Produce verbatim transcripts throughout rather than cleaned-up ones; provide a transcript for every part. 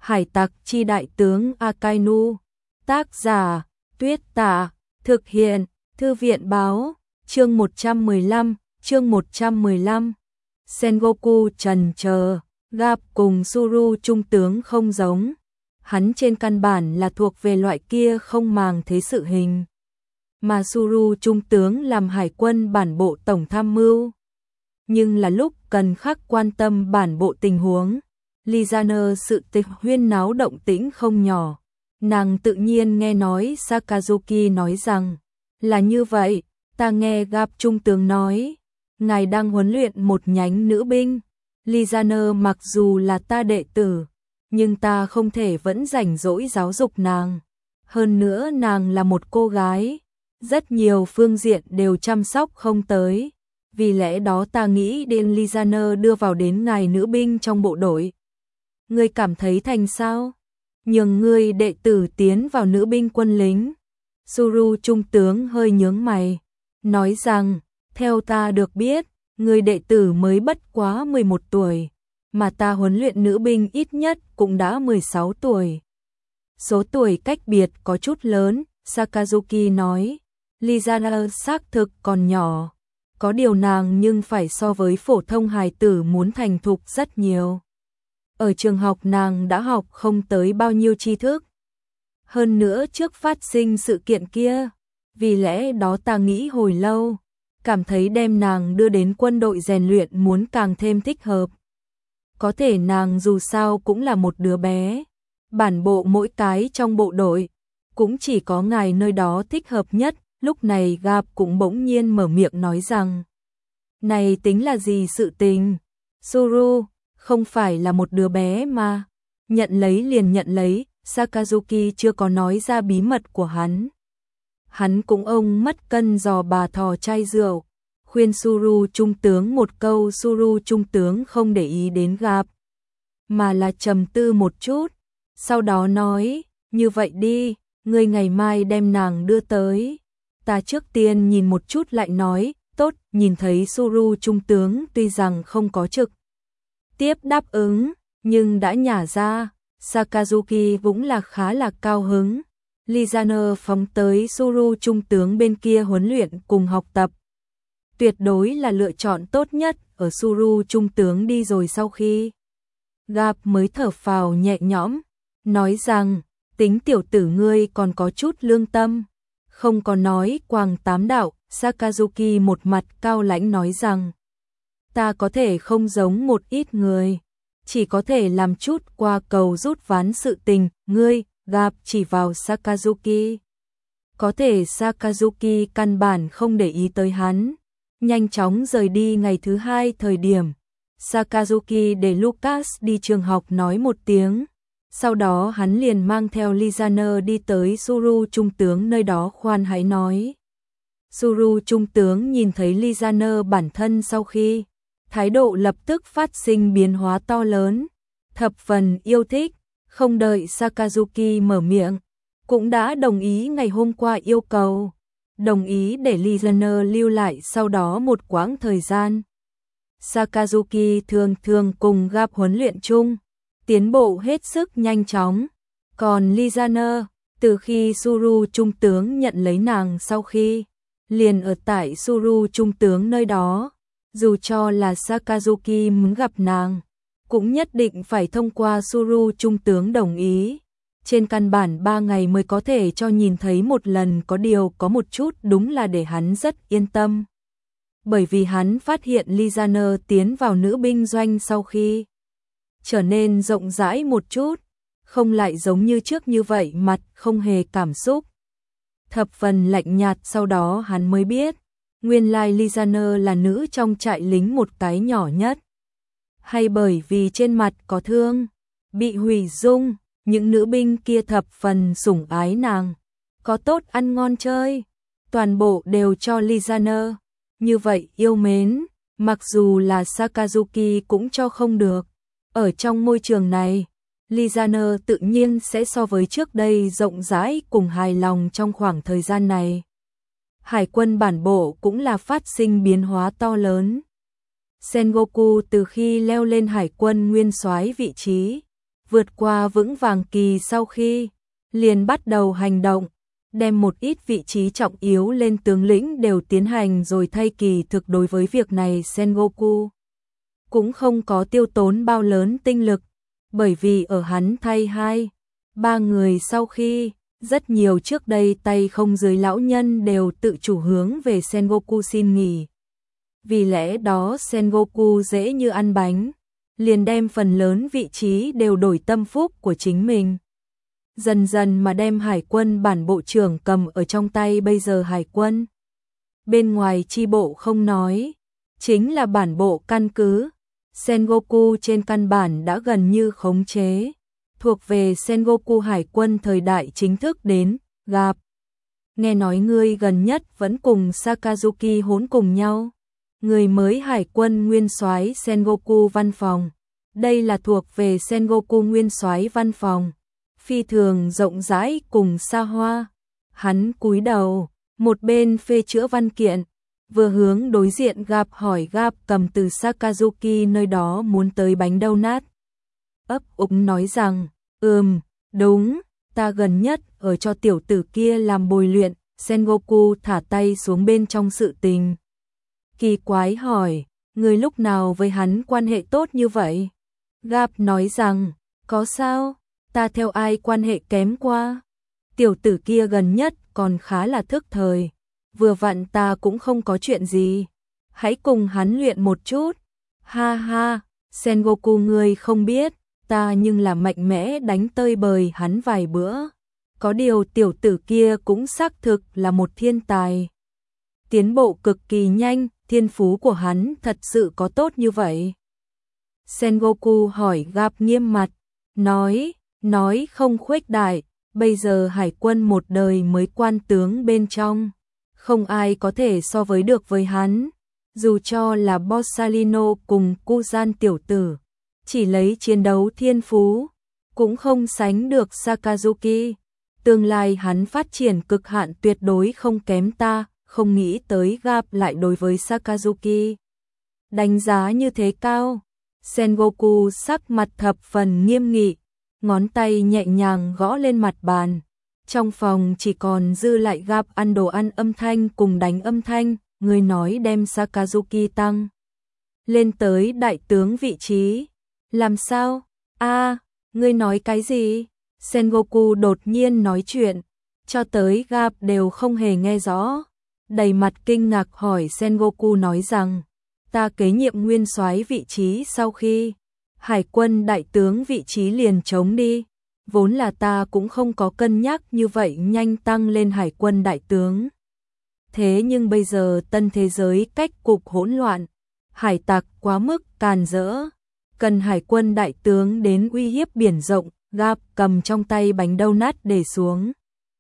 Hải tặc chi đại tướng Akainu. Tác giả, Tuyết Tả. Thực hiện, Thư viện báo. Chương một trăm mười lăm, chương một trăm mười lăm. Sengoku trần chờ, Garp cùng Suru trung tướng không giống. Hắn trên căn bản là thuộc về loại kia không màng thế sự hình. Mà Suru trung tướng làm hải quân bản bộ tổng tham mưu. Nhưng là lúc cần khắc quan tâm bản bộ tình huống. Lizaner sự tịch huyên náo động tĩnh không nhỏ. Nàng tự nhiên nghe nói Sakazuki nói rằng, là như vậy, ta nghe Garp trung tướng nói, ngài đang huấn luyện một nhánh nữ binh. Lizaner mặc dù là ta đệ tử, nhưng ta không thể vẫn rảnh rỗi giáo dục nàng. Hơn nữa nàng là một cô gái, rất nhiều phương diện đều chăm sóc không tới. Vì lẽ đó ta nghĩ đến Lizaner đưa vào đến ngài nữ binh trong bộ đội. Ngươi cảm thấy thành sao? Nhường ngươi đệ tử tiến vào nữ binh quân lính. Suru trung tướng hơi nhướng mày, nói rằng, theo ta được biết, người đệ tử mới bất quá mười một tuổi, mà ta huấn luyện nữ binh ít nhất cũng đã mười sáu tuổi. Số tuổi cách biệt có chút lớn, Sakazuki nói. Lizaner xác thực còn nhỏ, có điều nàng nhưng phải so với phổ thông hài tử muốn thành thục rất nhiều. Ở trường học nàng đã học không tới bao nhiêu tri thức. Hơn nữa trước phát sinh sự kiện kia, vì lẽ đó ta nghĩ hồi lâu, cảm thấy đem nàng đưa đến quân đội rèn luyện muốn càng thêm thích hợp. Có thể nàng dù sao cũng là một đứa bé, bản bộ mỗi cái trong bộ đội, cũng chỉ có ngài nơi đó thích hợp nhất. Lúc này Garp cũng bỗng nhiên mở miệng nói rằng, này tính là gì sự tình? Suru, không phải là một đứa bé mà. Nhận lấy liền nhận lấy, Sakazuki chưa có nói ra bí mật của hắn. Hắn cũng ông mất cân giò bà thò chai rượu, khuyên Suru trung tướng một câu. Suru trung tướng không để ý đến Garp, mà là trầm tư một chút, sau đó nói, như vậy đi, ngươi ngày mai đem nàng đưa tới. Ta trước tiên nhìn một chút lại nói, tốt. Nhìn thấy Suru trung tướng tuy rằng không có trực tiếp đáp ứng, nhưng đã nhả ra, Sakazuki cũng là khá là cao hứng. Lizaner phóng tới Suru trung tướng bên kia huấn luyện cùng học tập. Tuyệt đối là lựa chọn tốt nhất. Ở Suru trung tướng đi rồi sau khi, Garp mới thở phào nhẹ nhõm, nói rằng, tính tiểu tử ngươi còn có chút lương tâm. Không có nói quàng tám đạo. Sakazuki một mặt cao lãnh nói rằng, ta có thể không giống một ít người, chỉ có thể làm chút qua cầu rút ván sự tình. Ngươi, Garp chỉ vào Sakazuki. Có thể Sakazuki căn bản không để ý tới hắn, nhanh chóng rời đi. Ngày thứ hai thời điểm, Sakazuki để Lucas đi trường học nói một tiếng. Sau đó hắn liền mang theo Lizaner đi tới Suru trung tướng nơi đó khoan hãy nói. Suru trung tướng nhìn thấy Lizaner bản thân sau khi, thái độ lập tức phát sinh biến hóa to lớn, thập phần yêu thích. Không đợi Sakazuki mở miệng, cũng đã đồng ý ngày hôm qua yêu cầu, đồng ý để Lizaner lưu lại sau đó một quãng thời gian. Sakazuki thường thường cùng Garp huấn luyện chung, tiến bộ hết sức nhanh chóng. Còn Lizaner, từ khi Suru trung tướng nhận lấy nàng sau khi, liền ở tại Suru trung tướng nơi đó. Dù cho là Sakazuki muốn gặp nàng, cũng nhất định phải thông qua Suru trung tướng đồng ý. Trên căn bản ba ngày mới có thể cho nhìn thấy một lần. Có điều có một chút đúng là để hắn rất yên tâm, bởi vì hắn phát hiện Lizaner tiến vào nữ binh doanh sau khi, trở nên rộng rãi một chút, không lại giống như trước như vậy mặt không hề cảm xúc, thập phần lạnh nhạt. Sau đó hắn mới biết, nguyên lai Lizaner là nữ trong trại lính một cái nhỏ nhất. Hay bởi vì trên mặt có thương, bị hủy dung, những nữ binh kia thập phần sủng ái nàng, có tốt ăn ngon chơi, toàn bộ đều cho Lizaner. Như vậy yêu mến, mặc dù là Sakazuki cũng cho không được. Ở trong môi trường này, Lizaner tự nhiên sẽ so với trước đây rộng rãi cùng hài lòng. Trong khoảng thời gian này, hải quân bản bộ cũng là phát sinh biến hóa to lớn. Sengoku từ khi leo lên hải quân nguyên soái vị trí, vượt qua vững vàng kỳ sau khi liền bắt đầu hành động, đem một ít vị trí trọng yếu lên tướng lĩnh đều tiến hành rồi thay kỳ thực đối với việc này Sengoku cũng không có tiêu tốn bao lớn tinh lực, bởi vì ở hắn thay hai, ba người sau khi, rất nhiều trước đây tay không dưới lão nhân đều tự chủ hướng về Sengoku xin nghỉ. Vì lẽ đó Sengoku dễ như ăn bánh, liền đem phần lớn vị trí đều đổi tâm phúc của chính mình. Dần dần mà đem hải quân bản bộ trưởng cầm ở trong tay, bây giờ hải quân bên ngoài chi bộ không nói, chính là bản bộ căn cứ, Sengoku trên căn bản đã gần như khống chế, thuộc về Sengoku hải quân thời đại chính thức đến, gặp. Nghe nói ngươi gần nhất vẫn cùng Sakazuki hỗn cùng nhau, người mới hải quân nguyên soái Sengoku văn phòng, đây là thuộc về Sengoku nguyên soái văn phòng, phi thường rộng rãi cùng xa hoa. Hắn cúi đầu, một bên phê chữa văn kiện, vừa hướng đối diện gặp hỏi gap cầm từ Sakazuki nơi đó muốn tới bánh donut. Ấp úng nói rằng, ừm, đúng, ta gần nhất ở cho tiểu tử kia làm bồi luyện. Sengoku thả tay xuống bên trong sự tình. Kỳ quái hỏi, người lúc nào với hắn quan hệ tốt như vậy? Gap nói rằng, có sao, ta theo ai quan hệ kém qua? Tiểu tử kia gần nhất còn khá là thức thời, vừa vặn ta cũng không có chuyện gì, hãy cùng hắn luyện một chút. Ha ha, Sengoku ngươi không biết, ta nhưng là mạnh mẽ đánh tơi bời hắn vài bữa. Có điều tiểu tử kia cũng xác thực là một thiên tài. Tiến bộ cực kỳ nhanh, thiên phú của hắn thật sự có tốt như vậy? Sengoku hỏi gap nghiêm mặt, nói, nói không khuếch đại, bây giờ hải quân một đời mới quan tướng bên trong, không ai có thể so với được với hắn, dù cho là Borsalino cùng Kuzan tiểu tử, chỉ lấy chiến đấu thiên phú, cũng không sánh được Sakazuki. Tương lai hắn phát triển cực hạn tuyệt đối không kém ta, không nghĩ tới gap lại đối với Sakazuki đánh giá như thế cao. Sengoku sắc mặt thập phần nghiêm nghị, ngón tay nhẹ nhàng gõ lên mặt bàn. Trong phòng chỉ còn dư lại gap ăn đồ ăn âm thanh cùng đánh âm thanh, người nói đem Sakazuki tăng lên tới đại tướng vị trí. Làm sao? A, ngươi nói cái gì? Sengoku đột nhiên nói chuyện, cho tới gap đều không hề nghe rõ, đầy mặt kinh ngạc hỏi Sengoku nói rằng, ta kế nhiệm nguyên soái vị trí sau khi hải quân đại tướng vị trí liền trống đi, vốn là ta cũng không có cân nhắc như vậy nhanh tăng lên hải quân đại tướng. Thế nhưng bây giờ tân thế giới cách cục hỗn loạn, hải tặc quá mức càn rỡ, cần hải quân đại tướng đến uy hiếp biển rộng. Gap cầm trong tay bánh donut để xuống,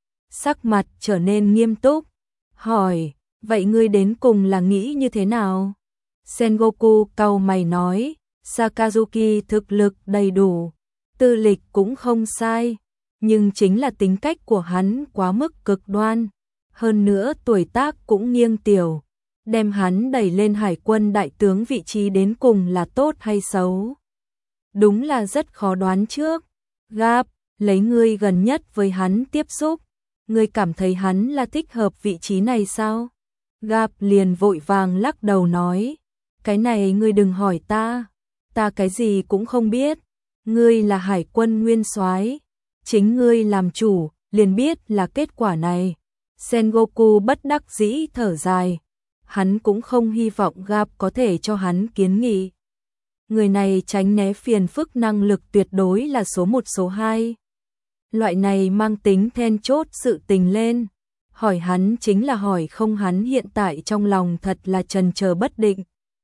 sắc mặt trở nên nghiêm túc, hỏi, vậy ngươi đến cùng là nghĩ như thế nào? Sengoku cau mày nói, Sakazuki thực lực đầy đủ, tư lịch cũng không sai, nhưng chính là tính cách của hắn quá mức cực đoan, hơn nữa tuổi tác cũng nghiêng tiểu, đem hắn đẩy lên hải quân đại tướng vị trí đến cùng là tốt hay xấu? Đúng là rất khó đoán trước. Gap, lấy ngươi gần nhất với hắn tiếp xúc, ngươi cảm thấy hắn là thích hợp vị trí này sao? Gap liền vội vàng lắc đầu nói, cái này ngươi đừng hỏi ta, ta cái gì cũng không biết, ngươi là hải quân nguyên soái, chính ngươi làm chủ, liền biết là kết quả này. Sengoku bất đắc dĩ thở dài, hắn cũng không hy vọng Gap có thể cho hắn kiến nghị. Người này tránh né phiền phức năng lực tuyệt đối là số một số hai. Loại này mang tính then chốt sự tình lên. Hỏi hắn chính là hỏi không, hắn hiện tại trong lòng thật là chần chờ bất định.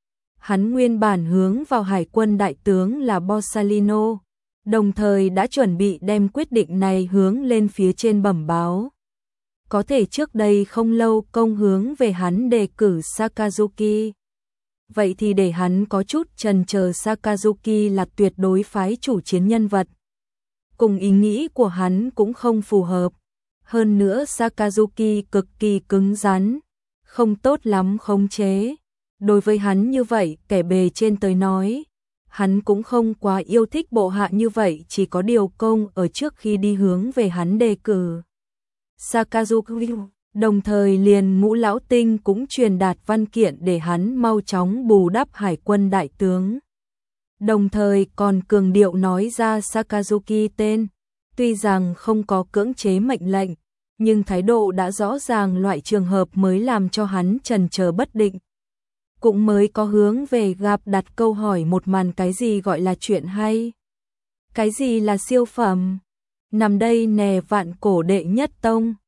Hắn nguyên bản hướng vào hải quân đại tướng là Borsalino, đồng thời đã chuẩn bị đem quyết định này hướng lên phía trên bẩm báo. Có thể trước đây không lâu công hướng về hắn đề cử Sakazuki. Vậy thì để hắn có chút chần chờ, Sakazuki là tuyệt đối phái chủ chiến nhân vật. Cùng ý nghĩ của hắn cũng không phù hợp. Hơn nữa Sakazuki cực kỳ cứng rắn, không tốt lắm khống chế. Đối với hắn như vậy, kẻ bề trên tới nói, hắn cũng không quá yêu thích bộ hạ như vậy, chỉ có điều công ở trước khi đi hướng về hắn đề cử Sakazuki, đồng thời liền Ngũ lão tinh cũng truyền đạt văn kiện để hắn mau chóng bù đắp hải quân đại tướng. Đồng thời còn cường điệu nói ra Sakazuki tên, tuy rằng không có cưỡng chế mệnh lệnh, nhưng thái độ đã rõ ràng, loại trường hợp mới làm cho hắn chần chờ bất định. Cũng mới có hướng về gặp đặt câu hỏi một màn, cái gì gọi là chuyện hay? Cái gì là siêu phẩm? Nằm đây nè, vạn cổ đệ nhất tông.